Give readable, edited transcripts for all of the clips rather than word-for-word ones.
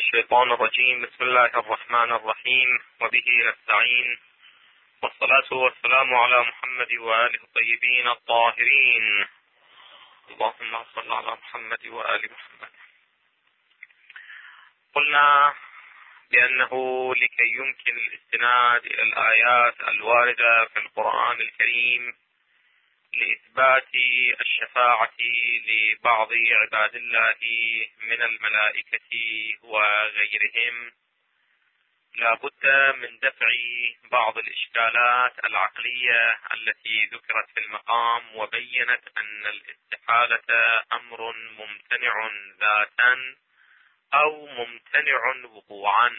الشيطان الرجيم. بسم الله الرحمن الرحيم، وبه نستعين، والصلاة والسلام على محمد وآله الطيبين الطاهرين. اللهم صل على محمد وآل محمد. قلنا بأنه لكي يمكن الاستناد إلى الآيات الواردة في القرآن الكريم لإثبات الشفاعة لبعض عباد الله من الملائكة وغيرهم، لا بد من دفع بعض الإشكالات العقلية التي ذكرت في المقام، وبينت أن الاستحالة أمر ممتنع ذاتا أو ممتنع وقوعا،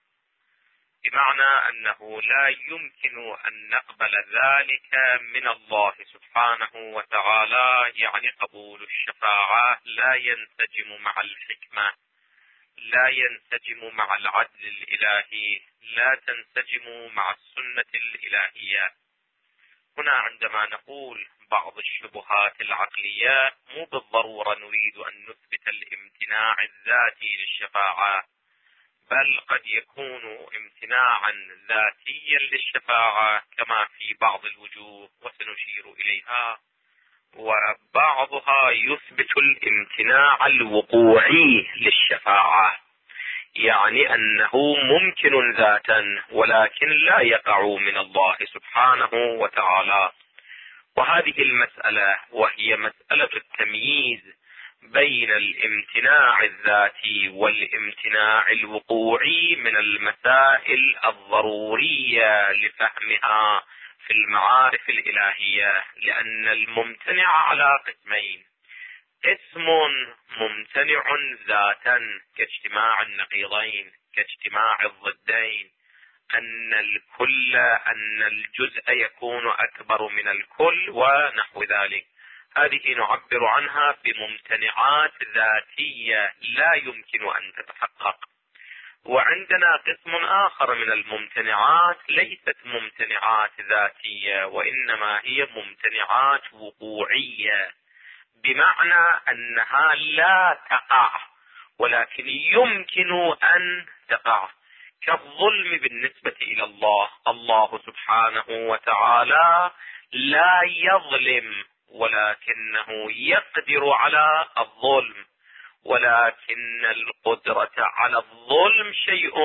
بمعنى أنه لا يمكن أن نقبل ذلك من الله سبحانه وتعالى. يعني قبول الشفاعة لا ينسجم مع الحكمة، لا ينسجم مع العدل الإلهي، لا تنسجم مع السنة الإلهية. هنا عندما نقول بعض الشبهات العقلية، مو بالضرورة نريد أن نثبت الامتناع الذاتي للشفاعة، بل قد يكون امتناعا ذاتيا للشفاعة كما في بعض الوجوه وسنشير إليها، وبعضها يثبت الامتناع الوقوعي للشفاعة، يعني أنه ممكن ذاتا ولكن لا يقع من الله سبحانه وتعالى. وهذه المسألة وهي مسألة التمييز بين الامتناع الذاتي والامتناع الوقوعي من المسائل الضرورية لفهمها في المعارف الإلهية، لأن الممتنع على قسمين: قسم ممتنع ذاتا كاجتماع النقيضين، كاجتماع الضدين، أن الجزء يكون أكبر من الكل ونحو ذلك. هذه نعبر عنها بممتنعات ذاتية لا يمكن أن تتحقق. وعندنا قسم آخر من الممتنعات ليست ممتنعات ذاتية، وإنما هي ممتنعات وقوعية، بمعنى أنها لا تقع ولكن يمكن أن تقع، كالظلم بالنسبة إلى الله. الله سبحانه وتعالى لا يظلم ولكنه يقدر على الظلم، ولكن القدرة على الظلم شيء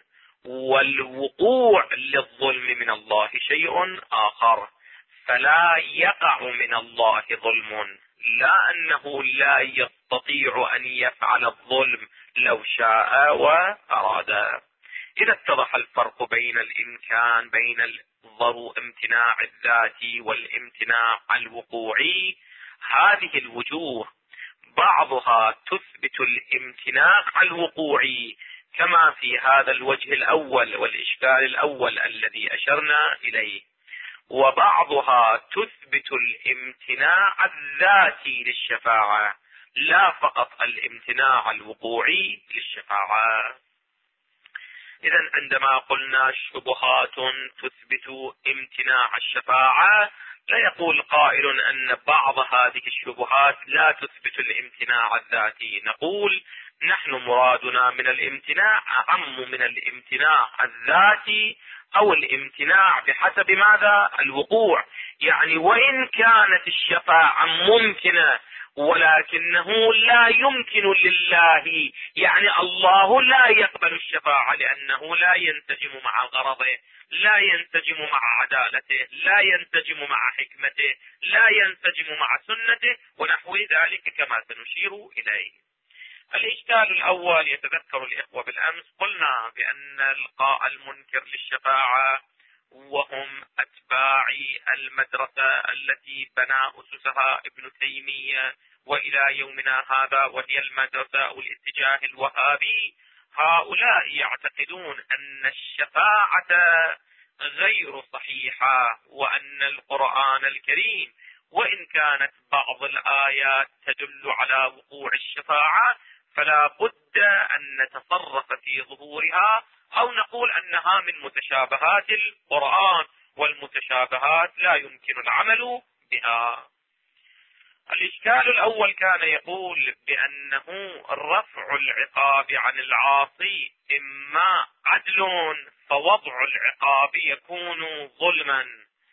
والوقوع للظلم من الله شيء آخر. فلا يقع من الله ظلم، لا أنه لا يستطيع أن يفعل الظلم لو شاء وأراد. إذا اتضح الفرق بين الإمكان بين الامتناع الذاتي والامتناع الوقوعي، هذه الوجوه بعضها تثبت الامتناع الوقوعي كما في هذا الوجه الأول والإشكال الأول الذي أشرنا إليه، وبعضها تثبت الامتناع الذاتي للشفاعة، لا فقط الامتناع الوقوعي للشفاعة. إذن عندما قلنا شبهات تثبت امتناع الشفاعة، لا يقول قائل أن بعض هذه الشبهات لا تثبت الامتناع الذاتي. نقول نحن مرادنا من الامتناع أعم من الامتناع الذاتي أو الامتناع بحسب ماذا؟ الوقوع. يعني وإن كانت الشفاعة ممكنة ولكنه لا يمكن لله، يعني الله لا يقبل الشفاعة لأنه لا ينسجم مع غرضه، لا ينسجم مع عدالته، لا ينسجم مع حكمته، لا ينسجم مع سنته ونحو ذلك كما سنشير إليه. الإشكال الأول يتذكر الإخوة بالأمس قلنا بأن المنكر للشفاعة وهم أتباع المدرسة التي بنى أسسها ابن تيمية وإلى يومنا هذا، وهي المدرسة أو الاتجاه الوهابي. هؤلاء يعتقدون أن الشفاعة غير صحيحة، وأن القرآن الكريم وإن كانت بعض الآيات تدل على وقوع الشفاعة فلا بد أن نتصرف في ظهورها، أو نقول أنها من متشابهات القرآن، والمتشابهات لا يمكن العمل بها. الإشكال الأول كان يقول بأنه رفع العقاب عن العاصي إما عدل فوضع العقاب يكون ظلما،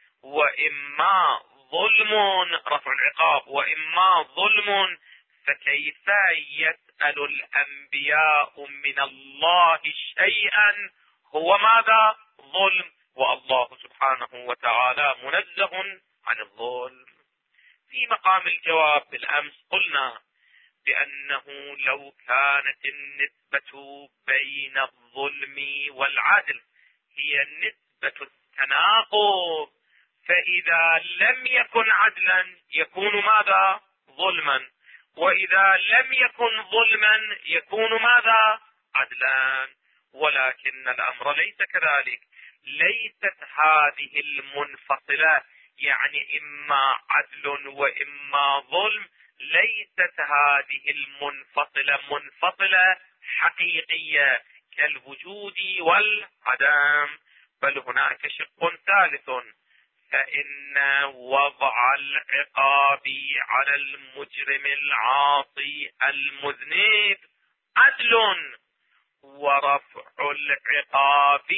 وإما ظلم رفع العقاب، وإما ظلم، فكيف يسأل الأنبياء من الله شيئا هو ماذا؟ ظلم، والله سبحانه وتعالى منزه عن الظلم. في مقام الجواب بالأمس قلنا بأنه لو كانت النسبة بين الظلم والعدل هي نسبة التناقض، فإذا لم يكن عدلا يكون ماذا؟ ظلما، وإذا لم يكن ظلما يكون ماذا؟ عدلا. ولكن الأمر ليس كذلك، ليست هذه المنفصلة، يعني إما عدل وإما ظلم، ليست هذه المنفصلة منفصلة حقيقية كالوجود والعدم، بل هناك شق ثالث، فإن وضع العقاب على المجرم العاصي المذنب عدل، ورفع العقاب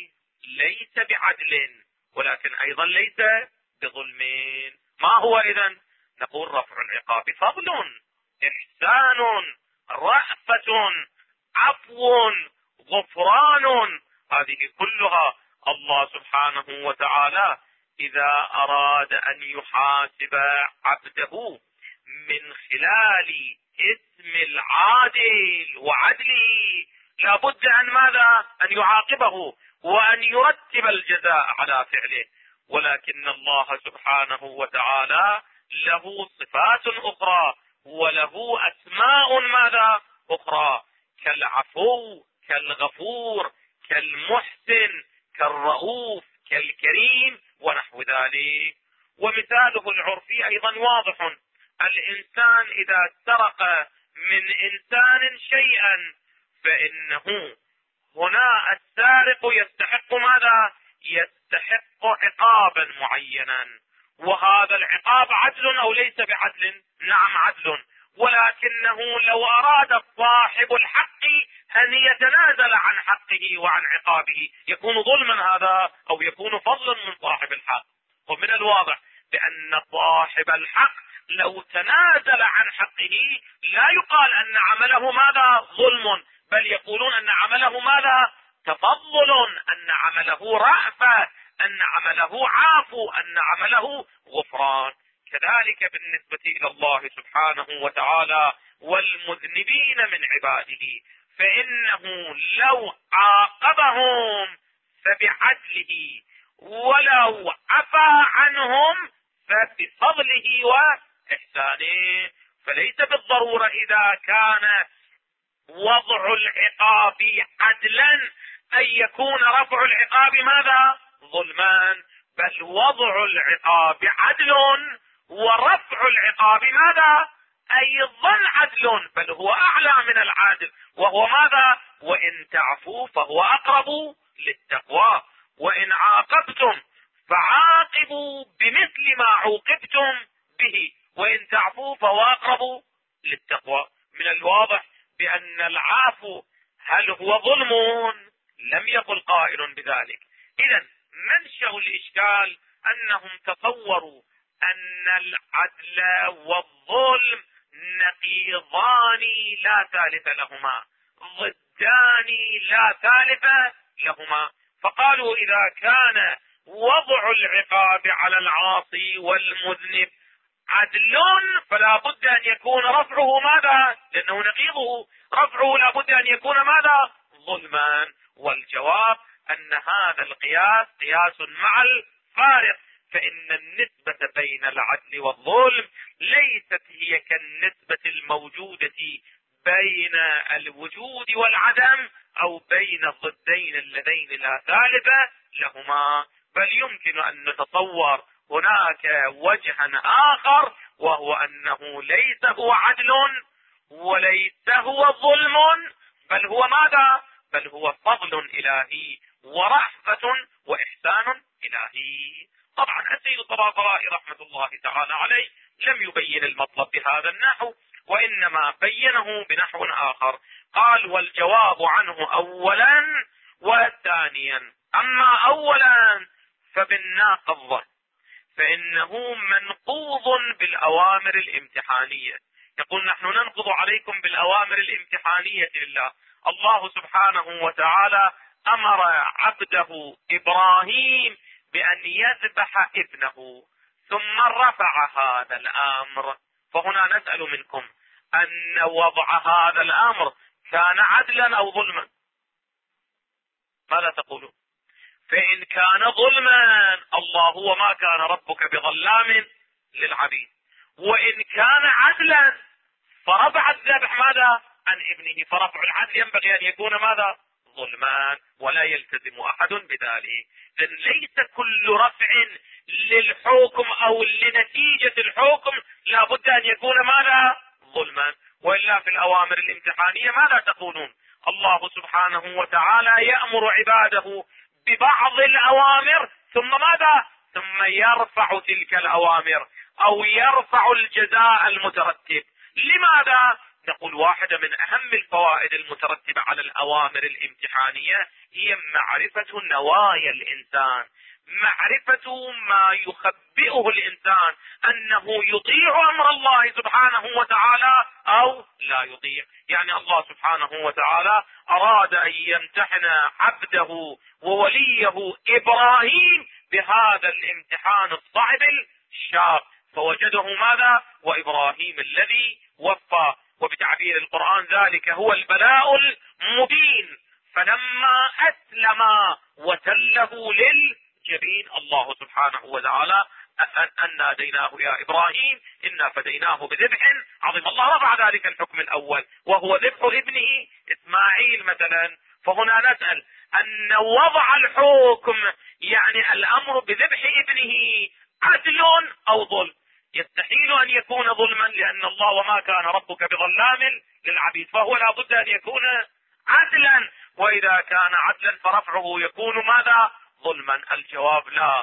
ليس بعدل ولكن أيضا ليس بظلم. ما هو إذن؟ نقول رفع العقاب فضل، إحسان، رأفة، عفو، غفران، هذه كلها الله سبحانه وتعالى إذا أراد أن يحاسب عبده من خلال اسم العادل وعدله لابد أن ماذا؟ أن يعاقبه وأن يرتب الجزاء على فعله. ولكن الله سبحانه وتعالى له صفات أخرى وله أسماء ماذا؟ أخرى، كالعفو، كالغفور، كالمحسن، كالرؤوف، كالكريم ونحو ذلك. ومثاله العرفي أيضا واضح، الإنسان إذا سرق من إنسان شيئا فإنه هنا السارق يستحق ماذا؟ يستحق عقابا معينا، وهذا العقاب عدل أو ليس بعدل؟ نعم عدل، ولكنه لو أراد صاحب الحق أن يتنازل عن حقه وعن عقابه يكون ظلما هذا أو يكون فضلا من صاحب الحق. ومن الواضح بأن صاحب الحق لو تنازل عن حقه لا يقال أن عمله ماذا؟ ظلم، بل يقولون أن عمله ماذا؟ تفضل، أن عمله رأفة، أن عمله عفو، أن عمله غفران. كذلك بالنسبة إلى الله سبحانه وتعالى والمذنبين من عباده، فإنه لو عاقبهم فبعدله، ولو عفا عنهم فبفضله وإحسانه. فليس بالضرورة إذا كان وضع العقاب عدلا أن يكون رفع العقاب ماذا؟ ظلمان، بل وضع العقاب عدل ورفع العقاب ماذا؟ أيضا عدل، بل هو أعلى من العادل، وهو ماذا؟ وإن تعفوا فهو أقرب للتقوى، وإن عاقبتم فعاقبوا بمثل ما عوقبتم به، وإن تعفوا فهو أقرب للتقوى. من الواضح بأن العفو هل هو ظلم؟ لم يقل قائل بذلك. إذن منشأ الإشكال أنهم تصوروا أن العدل والظلم نقيضان لا ثالث لهما، ضدان لا ثالث لهما، فقالوا إذا كان وضع العقاب على العاصي والمذنب عدل فلا بد أن يكون رفعه ماذا؟ لأنه نقيضه، رفعه لا بد أن يكون ماذا؟ ظلما. والجواب أن هذا القياس قياس مع الفارق، فإن النسبة بين العدل والظلم ليست هي كالنسبة الموجودة بين الوجود والعدم أو بين الضدين اللذين لا ثالث لهما، بل يمكن أن نتصور هناك وجها آخر، وهو أنه ليس هو عدل وليس هو ظلم، بل هو ماذا؟ بل هو فضل إلهي ورحمة وإحسان إلهي. طبعا السيد الطباطبائي رحمة الله تعالى عليه لم يبين المطلب بهذا النحو، وإنما بينه بنحو آخر. قال: والجواب عنه أولا وثانيا. أما أولا فبالناقض، فإنه منقوض بالأوامر الامتحانية. يقول: نحن ننقض عليكم بالأوامر الامتحانية لله. الله سبحانه وتعالى أمر عبده إبراهيم بأن يذبح ابنه، ثم رفع هذا الأمر. فهنا نسأل منكم أن وضع هذا الأمر كان عدلا أو ظلما؟ ماذا تقولون؟ فإن كان ظلما، الله هو ما كان ربك بظلام للعبيد. وإن كان عدلا فرفع الذبح ماذا عن ابنه، فرفع العدل ينبغي أن يكون ماذا؟ ظلمان، ولا يلتزم أحد بذلك. إذن ليس كل رفع للحكم أو لنتيجة الحكم لا بد أن يكون ماذا؟ ظلما. وإلا في الأوامر الامتحانية ماذا تقولون؟ الله سبحانه وتعالى يأمر عباده ببعض الأوامر، ثم ماذا؟ ثم يرفع تلك الأوامر أو يرفع الجزاء المترتب. لماذا؟ نقول: واحدة من أهم الفوائد المترتبة على الأوامر الامتحانية هي معرفة نوايا الإنسان، معرفة ما يخبئه الإنسان، أنه يطيع أمر الله سبحانه وتعالى أو لا يطيع. يعني الله سبحانه وتعالى أراد أن يمتحن عبده ووليه إبراهيم بهذا الامتحان الصعب الشاق، فوجده ماذا؟ وإبراهيم الذي وفى. وبتعبير القرآن: ذلك هو البلاء المبين. فلما أسلم وتله للجبين، الله سبحانه وتعالى أن ناديناه يا إبراهيم إنا فديناه بذبح عظيم. الله رفع ذلك الحكم الأول وهو ذبح ابنه إسماعيل مثلا. فهنا نسأل أن وضع الحكم يعني الأمر بذبح ابنه عدل أو ظلم؟ يستحيل أن يكون ظلما، لأن الله وما كان ربك بظلام للعبيد، فهو لا بد أن يكون عدلا. وإذا كان عدلا فرفعه يكون ماذا؟ ظلما. الجواب: لا،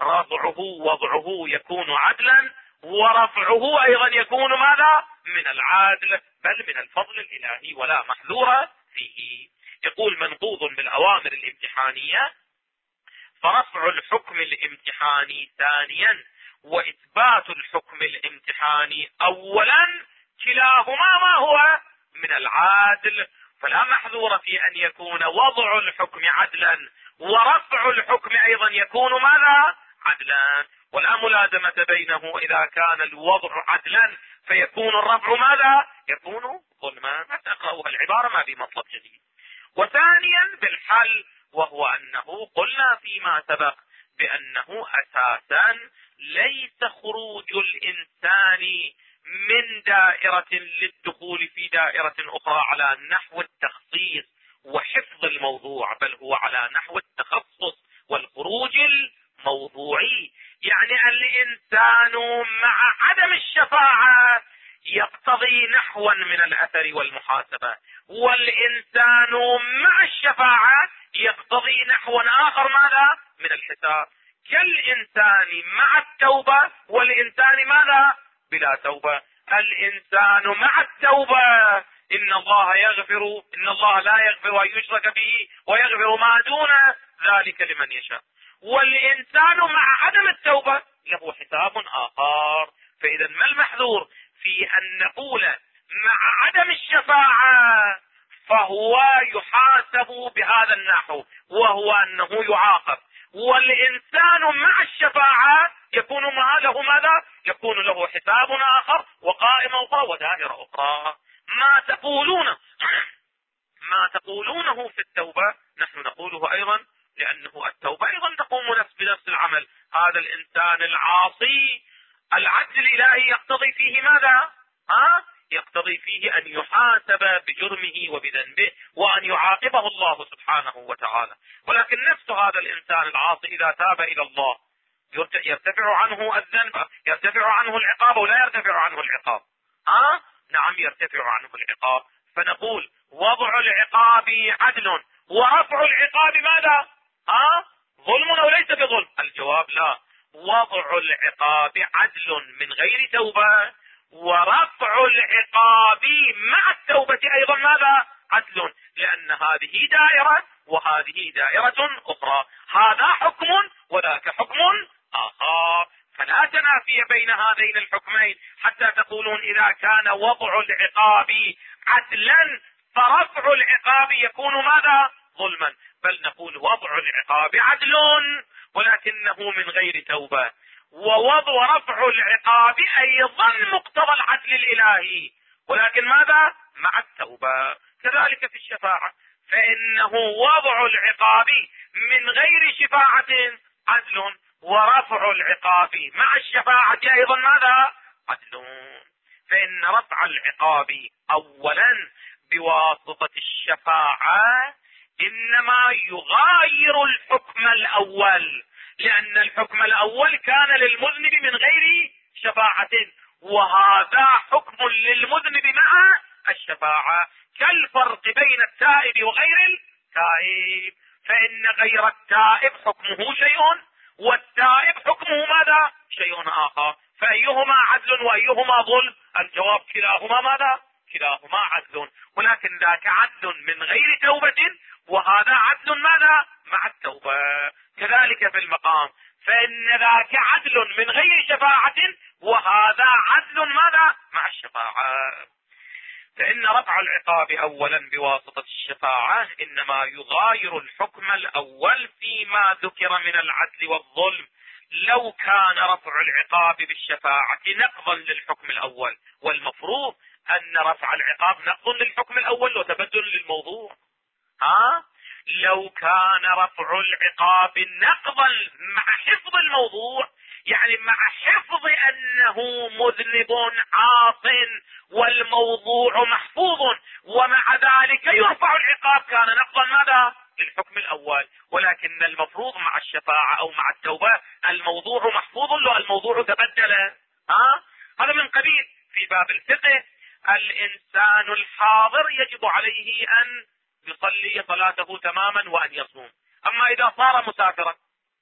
وضعه يكون عدلا، ورفعه أيضا يكون ماذا؟ من العدل، بل من الفضل الإلهي، ولا محذور فيه. يقول: منقوض بالأوامر الامتحانية، فرفع الحكم الامتحاني ثانيا وإثبات الحكم الامتحاني أولا، كلاهما ما هو؟ من العادل. فلا محذور في أن يكون وضع الحكم عدلا ورفع الحكم أيضا يكون ماذا؟ عدلا. ولا ملازمة بينه. إذا كان الوضع عدلا فيكون الرفع ماذا؟ يكون ظلما. ما تقرأوها العبارة ما بمطلب جديد. وثانيا بالحل، وهو أنه قلنا فيما سبق بأنه أساسا ليس خروج الإنسان من دائرة للدخول في دائرة أخرى على نحو التخصيص وحفظ الموضوع، بل هو على نحو التخصص والخروج الموضوعي. يعني الإنسان مع عدم الشفاعة يقتضي نحوا من الأثر والمحاسبة، والإنسان مع الشفاعة يقتضي نحوا آخر ماذا؟ من الحساب. كالإنسان مع التوبة والإنسان ماذا؟ بلا توبة. الإنسان مع التوبة إن الله لا يغفر أن يشرك به ويغفر ما دون ذلك لمن يشاء. والإنسان مع عدم التوبة له حساب آخر. فإذا ما المحذور في أن نقول مع عدم الشفاعة فهو يحاسب بهذا النحو، وهو أنه يعاقب، والإنسان مع الشفاعة يكون له ماذا؟ يكون له حساب آخر وقائمة أخرى ودائرة أخرى. ما تقولونه في التوبة نحن نقوله أيضا، لأنه التوبة أيضا تقوم بنفس العمل. هذا الإنسان العاصي العدل الإلهي يقتضي فيه ماذا؟ يقتضي فيه أن يحاسب بجرمه وبذنبه وأن يعاقبه الله سبحانه وتعالى. ولكن نفس هذا الإنسان العاصي إذا تاب إلى الله يرتفع عنه الذنب، يرتفع عنه العقاب ولا يرتفع عنه العقاب؟ نعم يرتفع عنه العقاب. فنقول وضع العقاب عدل ورفع العقاب ماذا؟ ظلم أو ليس بظلم؟ الجواب: لا، وضع العقاب عدل من غير توبة، ورفع العقاب مع التوبة أيضا ماذا؟ عدل، لأن هذه دائرة وهذه دائرة أخرى، هذا حكم وذاك حكم آخر، فلا تنافي بين هذين الحكمين حتى تقولون إذا كان وضع العقاب عدلا فرفع العقاب يكون ماذا؟ ظلما، بل نقول وضع العقاب عدل ولكنه من غير توبة، ووضع رفع العقاب أيضا مقتضى العدل الإلهي ولكن ماذا؟ مع التوبة. كذلك في الشفاعة، فإنه وضع العقاب من غير شفاعة عدل، ورفع العقاب مع الشفاعة أيضا ماذا؟ عدل. فإن رفع العقاب أولا بواسطة الشفاعة إنما يغاير الحكم الأول، لأن الحكم الأول كان للمذنب من غير شفاعة، وهذا حكم للمذنب مع الشفاعة، كالفرق بين التائب وغير التائب، فإن غير التائب حكمه شيء والتائب حكمه ماذا؟ شيء آخر، فأيهما عدل وأيهما ظلم؟ الجواب كلاهما ماذا؟ كلاهما عدل، ولكن ذاك عدل من غير توبة وهذا عدل ماذا؟ مع التوبة. كذلك في المقام، فإن ذاك عدل من غير شفاعة وهذا عدل ماذا؟ مع الشفاعة. فإن رفع العقاب أولا بواسطة الشفاعة إنما يغاير الحكم الأول فيما ذكر من العدل والظلم. لو كان رفع العقاب بالشفاعة نقضا للحكم الأول، والمفروض أن رفع العقاب نقض للحكم الأول وتبدل للموضوع، لو كان رفع العقاب نقضا مع حفظ الموضوع، يعني مع حفظ أنه مذنب عاص والموضوع محفوظ ومع ذلك يرفع العقاب، كان نقضا ماذا؟ للحكم الأول، ولكن المفروض مع الشفاعة أو مع التوبة الموضوع محفوظ له، الموضوع تبدل. هذا من قبيل في باب الفقه الإنسان الحاضر يجب عليه أن يصلي صلاته تماما وأن يصوم، أما إذا صار مسافرا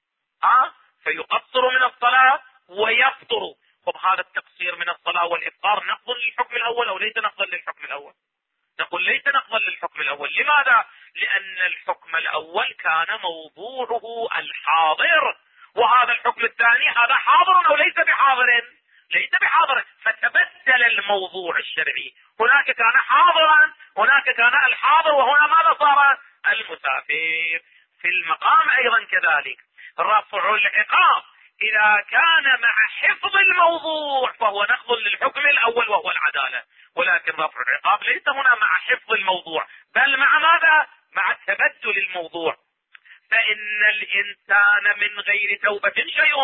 فيقصر من الصلاة ويفطر. وبهذا التقصير من الصلاة والإفطار نقض للحكم الأول أو ليس نقضا للحكم الأول؟ نقول ليس نقضا للحكم الأول. لماذا؟ لأن الحكم الأول كان موضوعه الحاضر، وهذا الحكم الثاني هذا حاضر أو ليس بحاضر؟ ليس بحاضر، فتبدل الموضوع الشرعي، هناك كان حاضرا هناك كان الحاضر، وهنا ماذا صار؟ المسافر. في المقام أيضا كذلك رفع العقاب إذا كان مع حفظ الموضوع فهو نقض للحكم الأول وهو العدالة، ولكن رفع العقاب ليس هنا مع حفظ الموضوع بل مع ماذا؟ مع تبدل الموضوع. فإن الإنسان من غير توبة شيء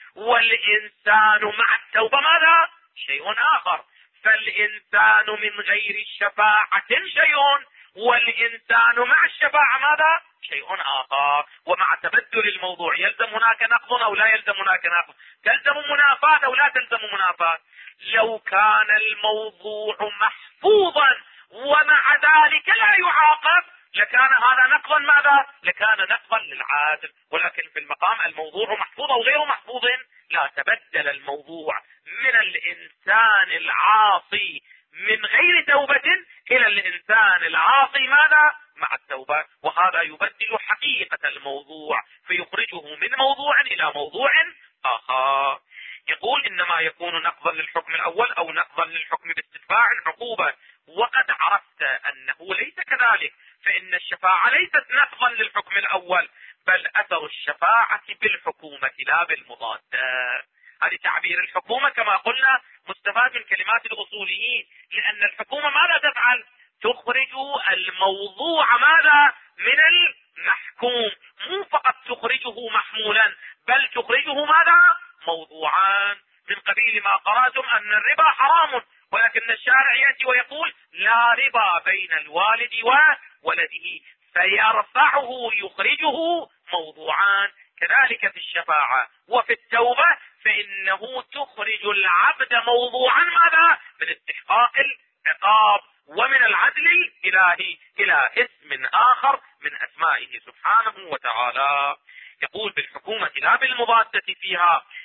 والإنسان مع التوبة ماذا؟ شيء آخر، فالإنسان من غير الشفاعة شيء والإنسان مع الشفاعة ماذا؟ شيء آخر. ومع تبدل الموضوع يلزم هناك نقض أو لا يلزم هناك نقض؟ تلزم منافاة أو لا تلزم منافاة؟ لو كان الموضوع محفوظا ومع ذلك لا يعاقب لكان هذا نقضا ماذا؟ لكان نقضا للعادل، ولكن في المقام الموضوع محفوظ أو غير محفوظ لا، تبدل الموضوع من الإنسان العاصي من غير توبة إلى الإنسان العاصي ماذا؟ مع التوبة، وهذا يبدل حقيقة الموضوع فيخرجه من موضوع إلى موضوع آخر. يقول إنما يكون نقضا للحكم الأول أو نقضا للحكم باستدفاع عقوبة، وقد عرفت أنه ليس كذلك، فإن الشفاعة ليست نقضا للحكم الأول بل أثر الشفاعة بالحكومة لا بالمضادة. هذه تعبير الحكومة كما قلنا مستفاد من كلمات الأصوليين، لأن الحكومة ماذا تفعل؟ تخرج الموضوع ماذا؟ من المحكوم، مو فقط تخرجه محمولا بل تخرجه ماذا؟ موضوعان، من قبيل ما قرأتم أن الربا حرام ولكن الشارع يأتي ويقول لا ربا بين الوالد وولده فيرفعه يخرجه موضوعان. كذلك في الشفاعة وفي التوبة فإنه تخرج العبد موضوعا ماذا؟ من استحقاق العقاب ومن العدل الإلهي إلى اسم آخر من أسمائه سبحانه وتعالى. يقول بالحكومة لا بالمضادة فيها،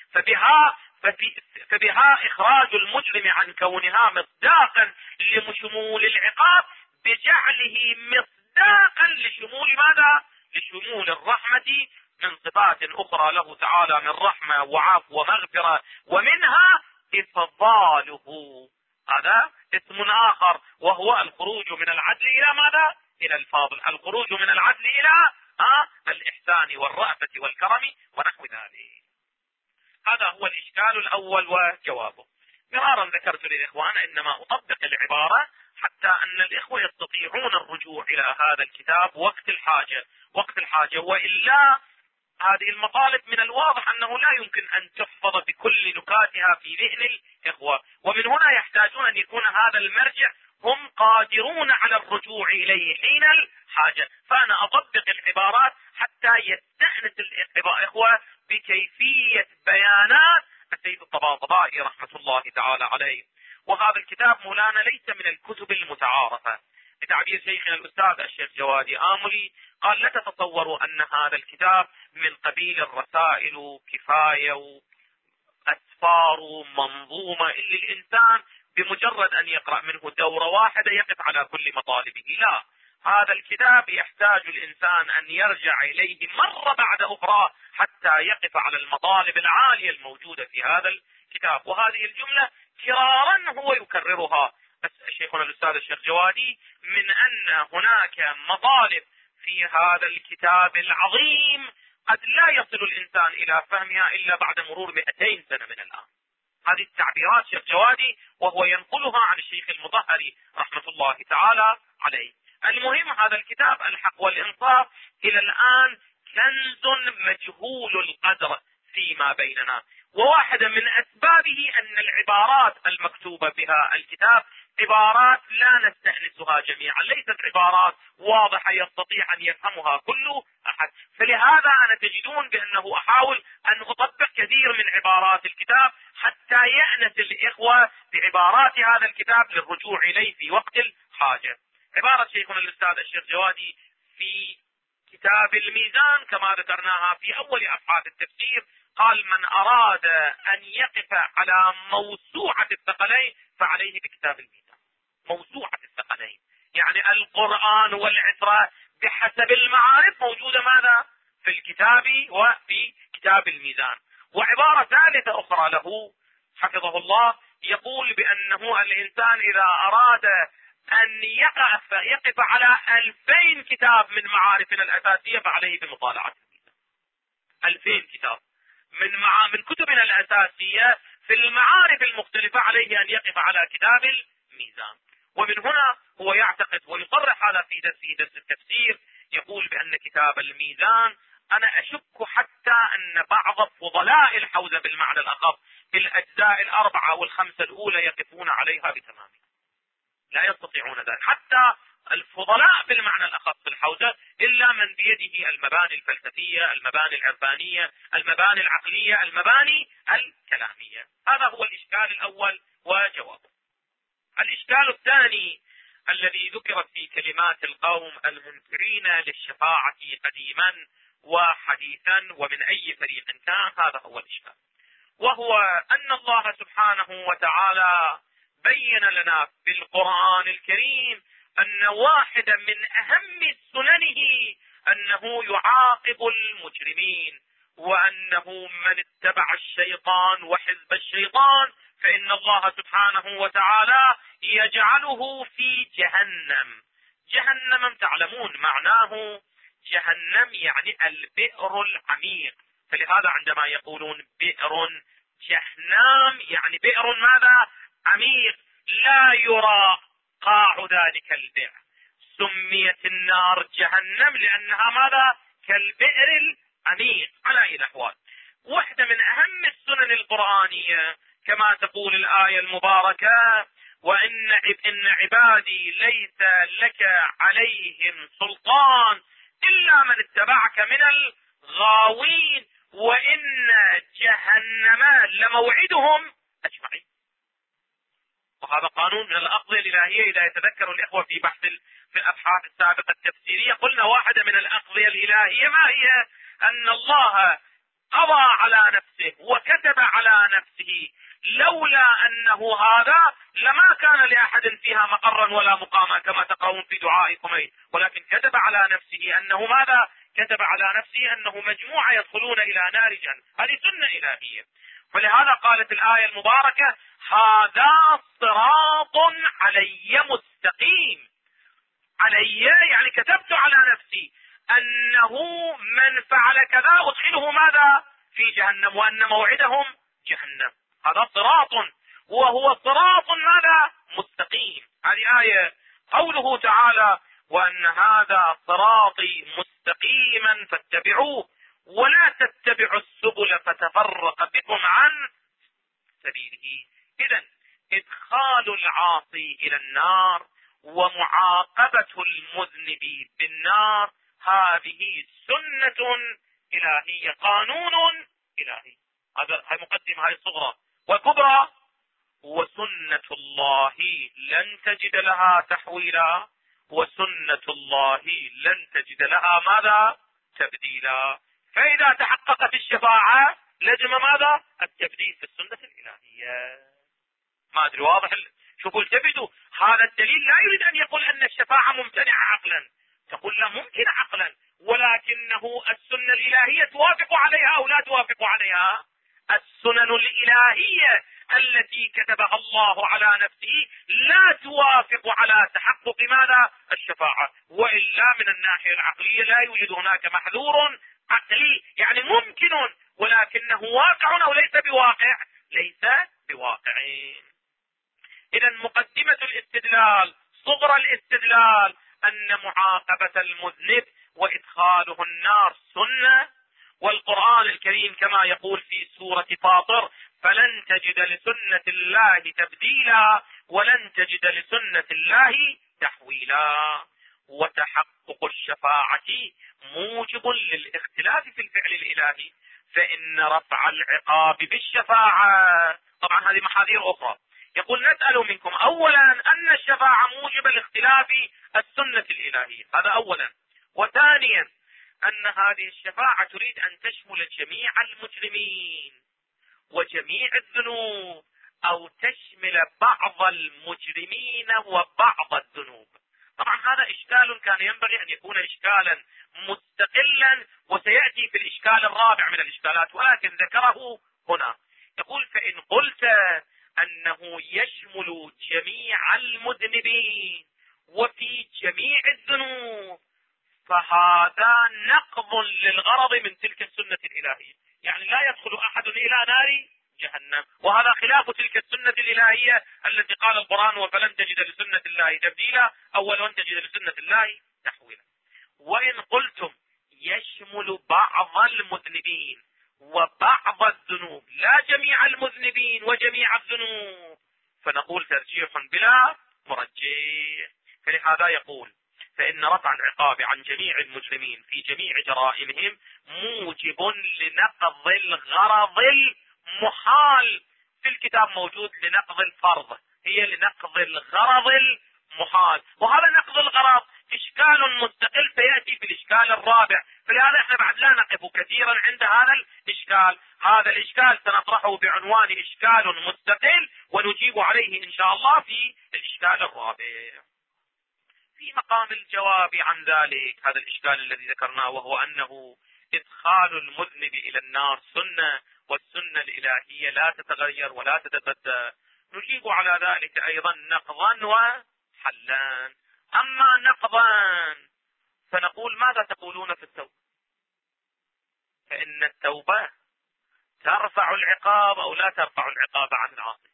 فبها إخراج المجرم عن كونها مصداقا لشمول العقاب، بجعله مصداقا لشمول ماذا؟ لشمول الرحمة من صفات أخرى له تعالى من رحمة وعفو ومغفرة، ومنها إفضاله. هذا اسم آخر وهو الخروج من العدل إلى ماذا؟ إلى الفاضل، الخروج من العدل إلى الإحسان والرأفة والكرم ونحو ذلك. هذا هو الإشكال الأول وجوابه. مرارا ذكرت للإخوان إنما أطبق العبارة حتى أن الإخوة يستطيعون الرجوع إلى هذا الكتاب وقت الحاجة، وإلا هذه المطالب من الواضح أنه لا يمكن أن تحفظ بكل نكاتها في ذهن الإخوة، ومن هنا يحتاجون أن يكون هذا المرجع هم قادرون على الرجوع إليه حين الحاجة. فأنا أطبق العبارات حتى يستأنس الإخوة بكيفية بيانات السيد الطباطبائي رحمة الله تعالى عليه. وهذا الكتاب مولانا ليس من الكتب المتعارفة، بتعبير شيخنا الأستاذ الشيخ جوادي آملي قال: لا تتصوروا أن هذا الكتاب من قبيل الرسائل كفاية وأسفار منظومة اللي الإنسان بمجرد أن يقرأ منه دورة واحدة يقف على كل مطالبه. لا، هذا الكتاب يحتاج الإنسان أن يرجع إليه مرة بعد أخرى حتى يقف على المطالب العالية الموجودة في هذا الكتاب. وهذه الجملة كرارا هو يكررها بس شيخنا الأستاذ الشيخ جوادي، من أن هناك مطالب في هذا الكتاب العظيم قد لا يصل الإنسان إلى فهمها إلا بعد مرور 200 سنة من الآن. هذه التعبيرات شيخ جوادي وهو ينقلها عن الشيخ المطهري رحمة الله تعالى عليه. المهم هذا الكتاب الحق والإنصاف إلى الآن كنز مجهول القدر فيما بيننا، وواحدة من أسبابه أن العبارات المكتوبة بها الكتاب عبارات لا نستأنسها جميعا، ليست عبارات واضحة يستطيع أن يفهمها كل أحد. فلهذا أنا تجدون بأنه أحاول أن أطبق كثير من عبارات الكتاب حتى يأنس الإخوة بعبارات هذا الكتاب للرجوع إليه في وقت الحاجة. عبارة شيخنا الأستاذ الشيخ جوادي في كتاب الميزان كما ذكرناها في أول أبحاث التفسير قال: من أراد أن يقف على موسوعة الثقلين فعليه بكتاب الميزان. موسوعة الثقلين يعني القرآن والعترة بحسب المعارف موجودة ماذا؟ في الكتاب وفي كتاب الميزان. وعبارة ثالثة أخرى له حفظه الله يقول بأنه الإنسان إذا أراد أن يقف على 2000 كتاب من معارفنا الأساسية فعليه بمطالعة الميزان. 2000 كتاب من كتبنا الأساسية في المعارف المختلفة عليه أن يقف على كتاب الميزان. ومن هنا هو يعتقد ويصرح هذا في درس التفسير، يقول بأن كتاب الميزان أنا أشك حتى أن بعض فضلاء الحوزة بالمعنى الأخف في الأجزاء 4 و5 الأولى يقفون عليها بتمام، لا يستطيعون ذلك حتى الفضلاء بالمعنى الأخص في الحوزة، إلا من بيده المباني الفلسفية، المباني العرفانية، المباني العقلية، المباني الكلامية. هذا هو الإشكال الأول وجوابه. الإشكال الثاني الذي ذكر في كلمات القوم المنكرين للشفاعة قديما وحديثا ومن أي فريق كان، هذا هو الإشكال، وهو أن الله سبحانه وتعالى بين لنا في القرآن الكريم أن واحدا من أهم سننه أنه يعاقب المجرمين، وأنه من اتبع الشيطان وحزب الشيطان فإن الله سبحانه وتعالى يجعله في جهنم. جهنم تعلمون معناه جهنم يعني البئر العميق، فلهذا عندما يقولون بئر جهنم يعني بئر ماذا؟ عميق لا يرى قاع ذلك البئر. سميت النار جهنم لأنها ماذا؟ كالبئر العميق على أي الأحوال. واحدة من أهم السنن القرآنية كما تقول الآية المباركة: وإن عبادي ليس لك عليهم سلطان إلا من اتبعك من الغاوين وإن جهنم لموعدهم أجمعين. وهذا قانون من الأقضية الإلهية. إذا يتذكر الإخوة في بحث في الأبحاث السابقة التفسيرية قلنا واحدة من الأقضية الإلهية ما هي؟ أن الله قضى على نفسه وكتب على نفسه، لولا أنه هذا لما كان لأحد فيها مقرا ولا مقاما كما تقرؤون في دعائكم، ولكن كتب على نفسه أنه ماذا؟ كتب على نفسه أنه مجموعة يدخلون إلى نار جهنم. هذه سنة إلهية. فلهذا قالت الآية المباركة: هذا صراط علي مستقيم. علي يعني كتبت على نفسي أنه من فعل كذا أدخله ماذا؟ في جهنم، وأن موعدهم جهنم. هذا صراط، وهو صراط ماذا؟ مستقيم. هذه آية. قوله تعالى: وأن هذا صراطي مستقيما فاتبعوه ولا تتبعوا السبل فتفرق بكم عن سبيله. إذن إدخال العاصي إلى النار ومعاقبة المذنب بالنار هذه سنة إلهية، قانون إلهي. هذه مقدمة، هذه الصغرى. والكبرى: وسنة الله لن تجد لها تحويلا، وسنة الله لن تجد لها ماذا؟ تبديلا. فإذا تحققت الشفاعة لزم ماذا؟ التبديل في السنة الإلهية. ما أدري واضح؟ شوفوا التفتوا، هذا الدليل لا يريد أن يقول أن الشفاعة ممتنعة عقلا، تقول لا، ممكن عقلا، ولكنه السنة الإلهية توافق عليها أو لا توافق عليها؟ السنن الإلهية التي كتبها الله على نفسه لا توافق على تحقق ماذا؟ الشفاعة. وإلا من الناحية العقلية لا يوجد هناك محذور عقلي، يعني ممكن، ولكنه واقع أو ليس بواقع؟ ليس بواقع. إذا مقدمة الاستدلال، صغرى الاستدلال، أن معاقبة المذنب وإدخاله النار سنة، والقرآن الكريم كما يقول في سورة فاطر: فلن تجد لسنة الله تبديلا ولن تجد لسنة الله تحويلا. وتحقق الشفاعة موجب للاختلاف في الفعل الإلهي، فإن رفع العقاب بالشفاعة، طبعا هذه محاذير أخرى، يقول: نسأل منكم أولا أن الشفاعة موجب لاختلاف السنة الإلهية، هذا أولا. وثانيا أن هذه الشفاعة تريد أن تشمل جميع المجرمين وجميع الذنوب، أو تشمل بعض المجرمين وبعض الذنوب. طبعا هذا إشكال كان ينبغي أن يكون إشكالا مستقلا، وسيأتي في الإشكال الرابع من الإشكالات، ولكن ذكره هنا. يقول: فإن قلت أنه يشمل جميع المذنبين وفي جميع الذنوب فهذا نقض للغرض من تلك السنة الإلهية، يعني لا يدخل أحد إلى نار جهنم، وهذا خلاف تلك السنة الإلهية التي قال القرآن: وفلن تجد لسنة الله تبديلا، أو ولن تجد لسنة الله تحويلا. وإن قلتم يشمل بعض المذنبين وبعض الذنوب لا جميع المذنبين وجميع الذنوب، فنقول ترجيح بلا مرجح. فلهذا يقول: فإن رفع العقاب عن جميع المجرمين في جميع جرائمهم موجب لنقض الغرض المحال. في الكتاب موجود لنقض الفرض، هي لنقض الغرض المحال، وهذا نقض الغرض إشكال مستقل سيأتي في الإشكال الرابع. فلهذا احنا بعد لا نقف كثيرا عند هذا الإشكال. هذا الإشكال سنطرحه بعنوان إشكال مستقل، ونجيب عليه إن شاء الله في الإشكال الرابع. في مقام الجواب عن ذلك هذا الإشكال الذي ذكرناه، وهو أنه إدخال المذنب إلى النار سنة، والسنة الإلهية لا تتغير ولا تتبدل، نجيب على ذلك أيضا نقضا وحلا. أما نقضا فنقول: ماذا تقولون في التوبة؟ فإن التوبة ترفع العقاب أو لا ترفع العقاب عن العاصي؟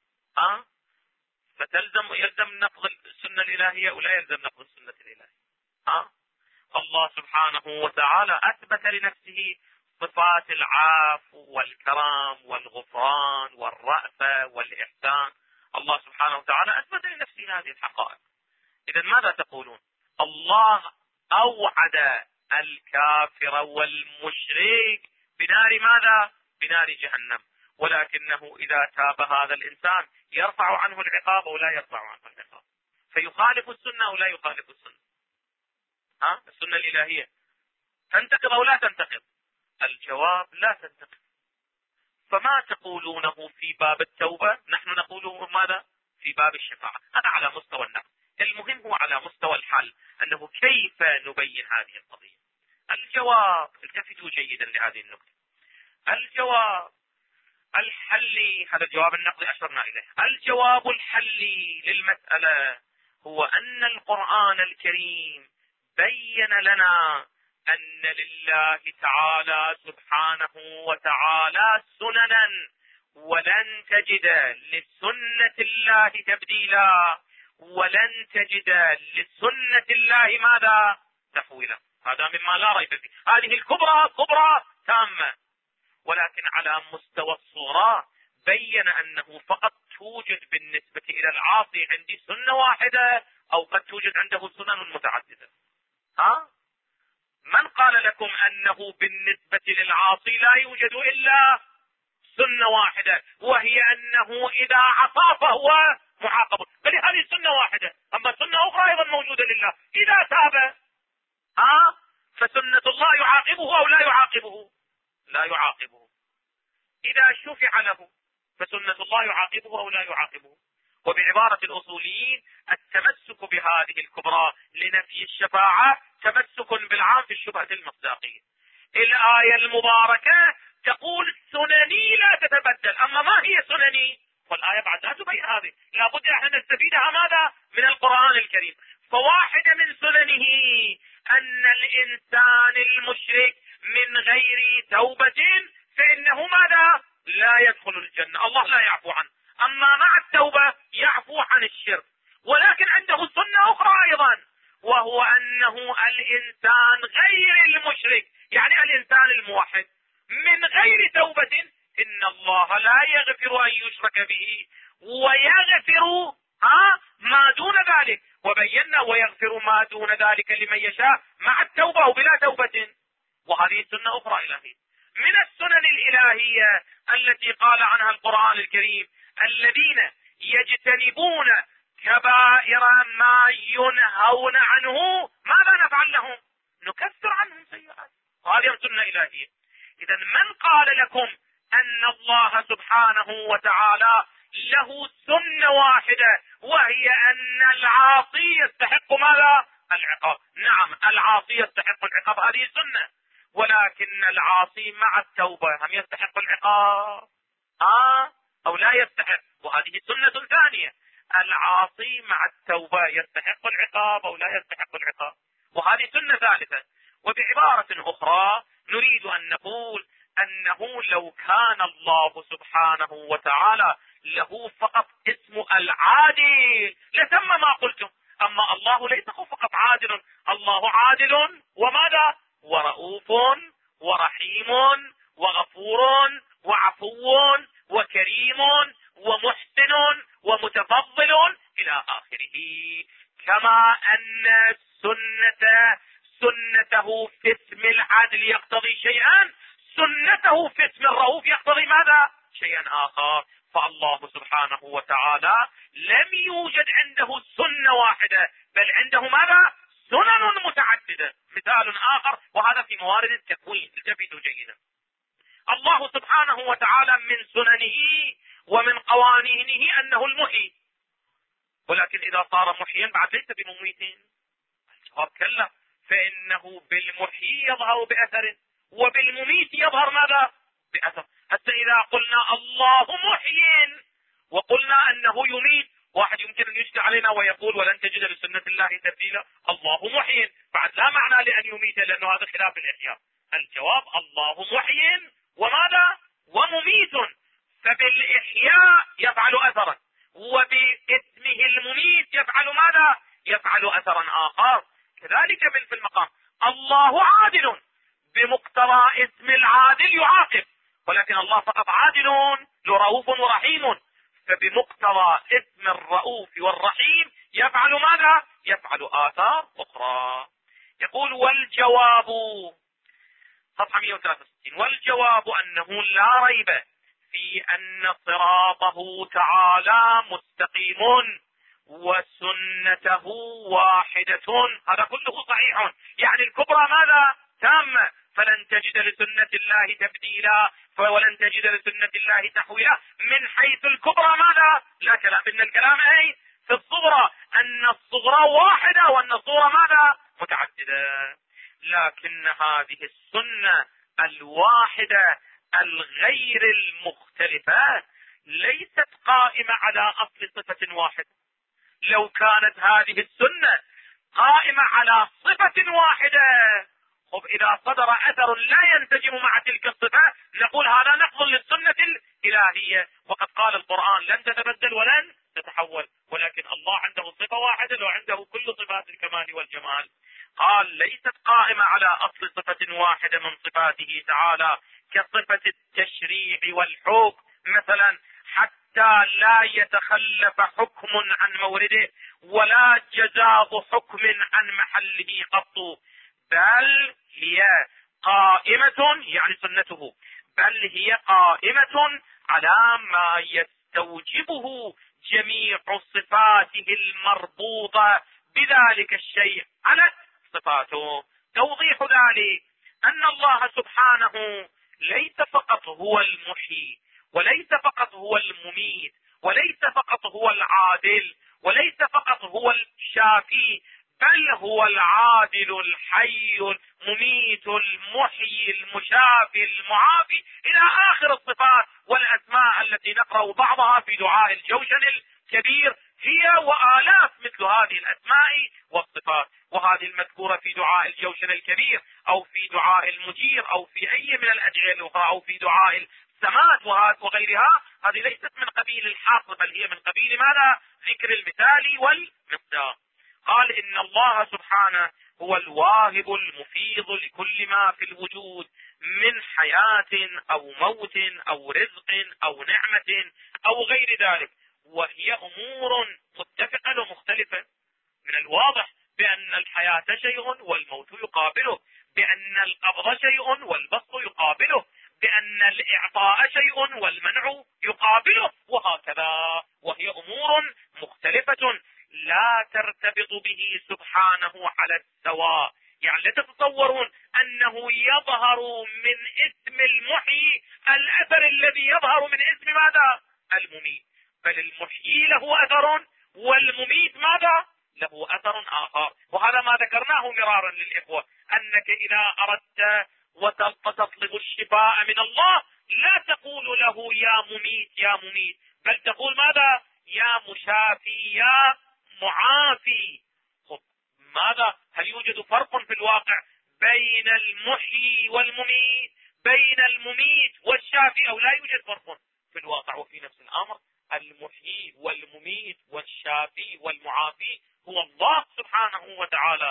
يلزم نقض السنة الإلهية ولا يلزم نقض السنة الإلهية؟ الله سبحانه وتعالى أثبت لنفسه صفات العفو والكرم والغفران والرأفة والإحسان. الله سبحانه وتعالى أثبت لنفسه هذه الحقائق. إذن ماذا تقولون؟ الله أوعد الكافر والمشرك بنار ماذا؟ بنار جهنم، ولكنه إذا تاب هذا الإنسان يرفع عنه العقاب أو لا يرفع عنه العقاب، فيخالف السنة أو لا يخالف السنة؟ السنة الإلهية تنتقض أو لا تنتقض؟ الجواب لا تنتقد. فما تقولونه في باب التوبة نحن نقوله ماذا في باب الشفاعة. هذا على مستوى النقد. المهم هو على مستوى الحل، أنه كيف نبين هذه القضية. الجواب، التفتوا جيدا لهذه النقطة، الجواب الحلي، هذا الجواب النقدي أشرنا إليه، الجواب الحلي للمسألة هو أن القرآن الكريم بين لنا أن لله تعالى سبحانه وتعالى سننا، ولن تجد لسنة الله تبديلا، ولن تجد لسنة الله ماذا تحويلا. هذا مما لا ريب فيه. هذه الكبرى كبرى تامة، ولكن على مستوى الصورة بين أنه فقط توجد بالنسبة إلى العاصي عندي سنة واحدة، أو قد توجد عنده سنن متعددة. من قال لكم أنه بالنسبة للعاصي لا يوجد إلا سنة واحدة، وهي أنه إذا عصى فهو معاقب؟ بل هذه سنة واحدة، أما سنة أخرى أيضا موجودة لله. إذا تاب فسنة الله يعاقبه أو لا يعاقبه؟ لا يعاقبه. إذا شفع له فسنة الله يعاقبه أو لا يعاقبه؟ وبعبارة الأصوليين التمسك بهذه الكبرى لنفي الشفاعة تمسك بالعام في الشبهة المصداقية. الآية المباركة تقول سنني لا تتبدل، أما ما هي سنني؟ والآية بعد لا تبين هذه، لابد أن نستفيدها ماذا من القرآن الكريم. فواحدة من سننه أن الإنسان المشرك من غير توبة فإنه ماذا؟ لا يدخل الجنة، الله لا يعفو عنه. أما مع التوبة يعفو عن الشرك. ولكن عنده سنة أخرى أيضا، وهو أنه الإنسان غير المشرك، يعني الإنسان الموحد من غير توبة، إن الله لا يغفر أن يشرك به ويغفر ما دون ذلك. وبينا ويغفر ما دون ذلك لمن يشاء مع التوبة وبلا توبة. وهذه سنة أخرى إلهية من السنن الإلهية التي قال عنها القرآن الكريم: الذين يجتنبون كبائر ما ينهون عنه ماذا نفعل لهم؟ نكفر عنهم سيئات. هذه سنة إلهية. إذا من قال لكم أن الله سبحانه وتعالى له سنة واحدة، وهي أن العاصي يستحق ماذا؟ العقاب. نعم، العاصي يستحق العقاب، هذه سنة. ولكن العاصي مع التوبة هم يستحق العقاب أو لا يستحق؟ وهذه سنة ثانية. العاصي مع التوبة يستحق العقاب أو لا يستحق العقاب؟ وهذه سنة ثالثة. وبعبارة أخرى نريد أن نقول أنه لو كان الله سبحانه وتعالى له فقط اسم العادل لتم ما قلتم. أما الله ليس فقط عادل، الله عادل وماذا؟ ورؤوف ورحيم وغفور وعفو وكريم ومحسن ومتفضل إلى آخره. كما أن سنته في اسم العدل يقتضي شيئا، سنته في اسم الرؤوف يقتضي ماذا؟ شيئا آخر. فالله سبحانه وتعالى لم يوجد عنده سنة واحدة، بل عنده ماذا؟ سنن متعددة. مثال آخر، وهذا في موارد التكوين، التفتوا جيدا. الله سبحانه وتعالى من سننه ومن قوانينه أنه المحيي، ولكن إذا صار محيا بعد ليس بمميت. الجواب كلا، فإنه بالمحيي يظهر بأثر وبالمميت يظهر ماذا؟ بأثر. حتى إذا قلنا الله محيي وقلنا أنه يميت، واحد يمكن أن يشكل علينا ويقول ولن تجد لسنة الله تبديلا، الله محيي بعد لا معنى لأن يميت، لأنه هذا خلاف الإحياء. الجواب الله محيي وماذا؟ ومميت. فبالإحياء يفعل أثرا، وباسمه المميت يفعل ماذا؟ يفعل أثرا آخر. كذلك في المقام الله عادل، بمقتضى اسم العادل يعاقب، ولكن الله فقط عادل رؤوف ورحيم، فبمقتضى اسم الرؤوف والرحيم يفعل ماذا؟ يفعل آثار أخرى. يقول والجواب صفحة 163: والجواب أنه لا ريب في أن صراطه تعالى مستقيم وسنته واحدة. هذا كله صحيح، يعني الكبرى ماذا؟ تامة. فلن تجد لسنة الله تبديلا ولن تجد لسنة الله تحويلا. من حيث الكبرى ماذا؟ لا كلام. إن الكلام أي في الصغرى، أن الصغرى واحدة وأن الصغرى ماذا؟ متعددة. لكن هذه السنة الواحدة الغير المختلفة ليست قائمة على أصل صفة واحدة. لو كانت هذه السنة قائمة على صفة واحدة، خب إذا صدر أثر لا ينسجم مع تلك الصفة نقول هذا نقض للسنة الإلهية. وقد قال القرآن لن تتبدل ولن تتحول، ولكن الله عنده صفة واحدة وعنده كل صفات الكمال والجمال. قال ليست قائمة على أصل صفة واحدة من صفاته تعالى كصفة التشريع والحكم مثلا، حتى لا يتخلف حكم عن مورده ولا جزاء حكم عن محله قط، بل هي قائمة يعني سنته، بل هي قائمة على ما يستوجبه جميع صفاته المربوطة بذلك الشيء على صفاته. توضيح ذلك أن الله سبحانه ليس فقط هو المحيي، وليس فقط هو المميت، وليس فقط هو العادل، وليس فقط هو الشافي، بل هو العادل الحي المميت المحيي المشافي المعافي إلى آخر الصفات والأسماء التي نقرأ بعضها في دعاء الجوشن الكبير، هي وآلاف مثل هذه الأسماء والصفات. وهذه المذكورة في دعاء الجوشن الكبير أو في دعاء المجير أو في أي من الأدعية الأخرى أو في دعاء السمات وغيرها، هذه ليست من قبيل الحاصل، بل هي من قبيل ماذا؟ ذكر المثال والمقدار. قال إن الله سبحانه هو الواهب المفيض لكل ما في الوجود من حياة أو موت أو رزق أو نعمة أو غير ذلك، وهي أمور متفقة ومختلفة. من الواضح بأن الحياة شيء والموت يقابله، بأن القبض شيء والبسط يقابله، بأن الإعطاء شيء والمنع يقابله، وهكذا. وهي أمور مختلفة لا ترتبط به سبحانه على السواء. يعني لا تتصورون أنه يظهر من اسم المحيي الأثر الذي يظهر من اسم ماذا؟ المميت، بل المحيي له أثر والمميت ماذا؟ له أثر آخر. وهذا ما ذكرناه مرارا للإخوة، أنك إذا أردت وتطلب الشفاء من الله لا تقول له يا مميت يا مميت، بل تقول ماذا؟ يا مشافي يا معافي. ماذا؟ هل يوجد فرق في الواقع بين المحيي والمميت، بين المميت والشافي، أو لا يوجد فرق في الواقع؟ وفي نفس الأمر المحيي والمميت والشافي والمعافي هو الله سبحانه وتعالى،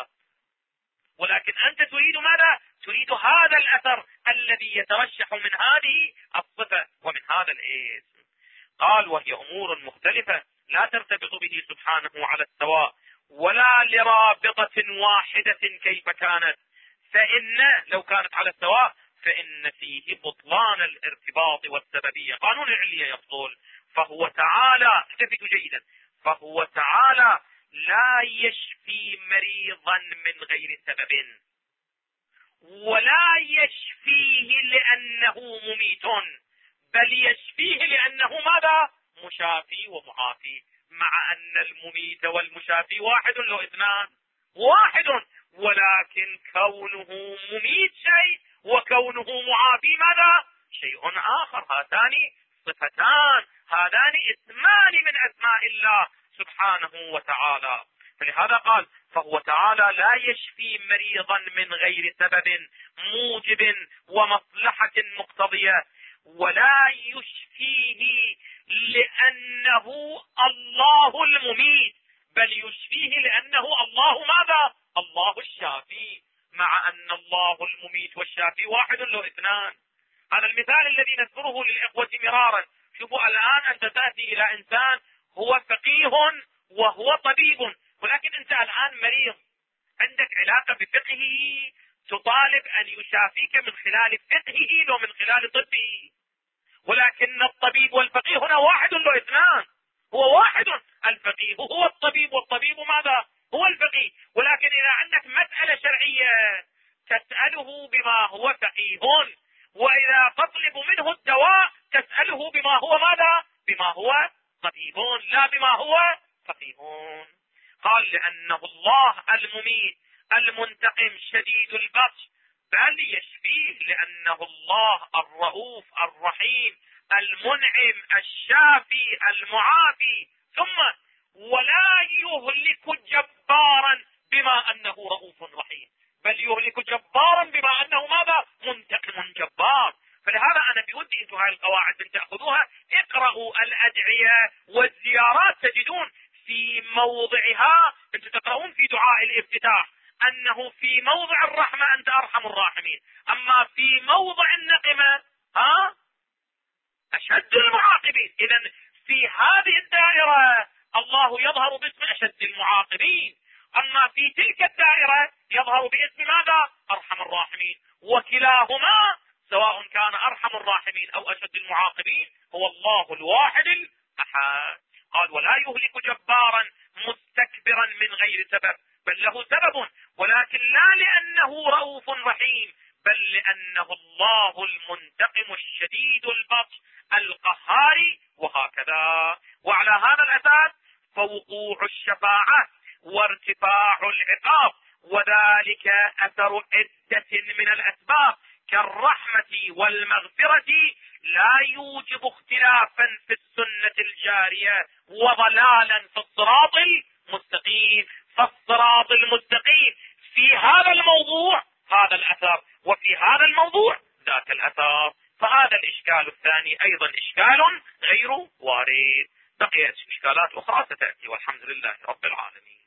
ولكن أنت تريد ماذا؟ تريد هذا الأثر الذي يترشح من هذه الصفة ومن هذا الاسم. قال وهي أمور مختلفة لا ترتبط به سبحانه على السواء ولا لرابطة واحدة كيف كانت، فإن لو كانت على السواء فإن فيه بطلان الارتباط والسببية، قانون العلية يبطل. فهو تعالى، التفتوا جيدا، فهو تعالى لا يشفي مريضا من غير سبب، ولا يشفيه لأنه مميت، بل يشفيه لأنه ماذا؟ مشافي ومعافي، مع أن المميت والمشافي واحد لو اثنان واحد، ولكن كونه مميت شيء وكونه معافي ماذا؟ شيء آخر. هاتان صفتان، هذان اسمان من أسماء الله سبحانه وتعالى. فلهذا قال فهو تعالى لا يشفي مريضا من غير سبب موجب ومصلحة مقتضية، ولا يشفيه لأنه الله المميت، بل يشفيه لأنه الله ماذا؟ الله الشافي، مع أن الله المميت والشافي واحد لو اثنان. هذا المثال الذي نذكره للإخوة مرارا. شوفوا الآن أنت تأتي إلى إنسان هو فقيه وهو طبيب، ولكن أنت الآن مريض، عندك علاقة بفقهه، تطالب أن يشافيك من خلال فقهه لو من خلال طبه، ولكن الطبيب والفقيه هنا واحد لو اثنان، هو واحد، الفقيه هو الطبيب والطبيب ماذا؟ هو الفقيه. ولكن إذا عندك مسألة شرعية تسأله بما هو فقيه، وإذا تطلب منه الدواء تسأله بما هو ماذا؟ بما هو طبيب، لا بما هو فقيه. قال لأنه الله المميت المنتقم شديد البطش، بل يشفيه لأنه الله الرؤوف الرحيم المنعم الشافي المعافي. ثم ولا يهلك جبارا بما أنه رؤوف رحيم، بل يهلك جبارا بما أنه ماذا؟ منتقم جبار. فلهذا أنا بودي أنتم هاي القواعد من تأخذوها، اقرأوا الأدعية والزيارات تجدون في موضعها، أنتم تقرؤون في دعاء الافتتاح أنه في موضع الرحمة أنت أرحم الراحمين، أما في موضع النقمة أشد المعاقبين. إذن في هذه الدائرة الله يظهر باسم أشد المعاقبين، أما في تلك الدائرة يظهر باسم ماذا؟ أرحم الراحمين. وكلاهما سواء كان أرحم الراحمين أو أشد المعاقبين هو الله الواحد الأحد. قال ولا يهلك جبارا مستكبرا من غير سبب، بل له سبب، ولكن لا لأنه رؤوف رحيم، بل لأنه الله المنتقم الشديد البطش القهار، وهكذا. وعلى هذا الأساس فوقوع الشفاعة وارتفاع العقاب وذلك أثر عدة من الأسباب كالرحمة والمغفرة لا يوجب اختلافا في السنة الجارية وضلالا في الصراط المستقيم. فالصراط المستقيم في هذا الموضوع هذا الأثر، وفي هذا الموضوع ذاك الأثر. فهذا الإشكال الثاني أيضا إشكال غير وارد. بقيت إشكالات أخرى ستأتي، والحمد لله رب العالمين.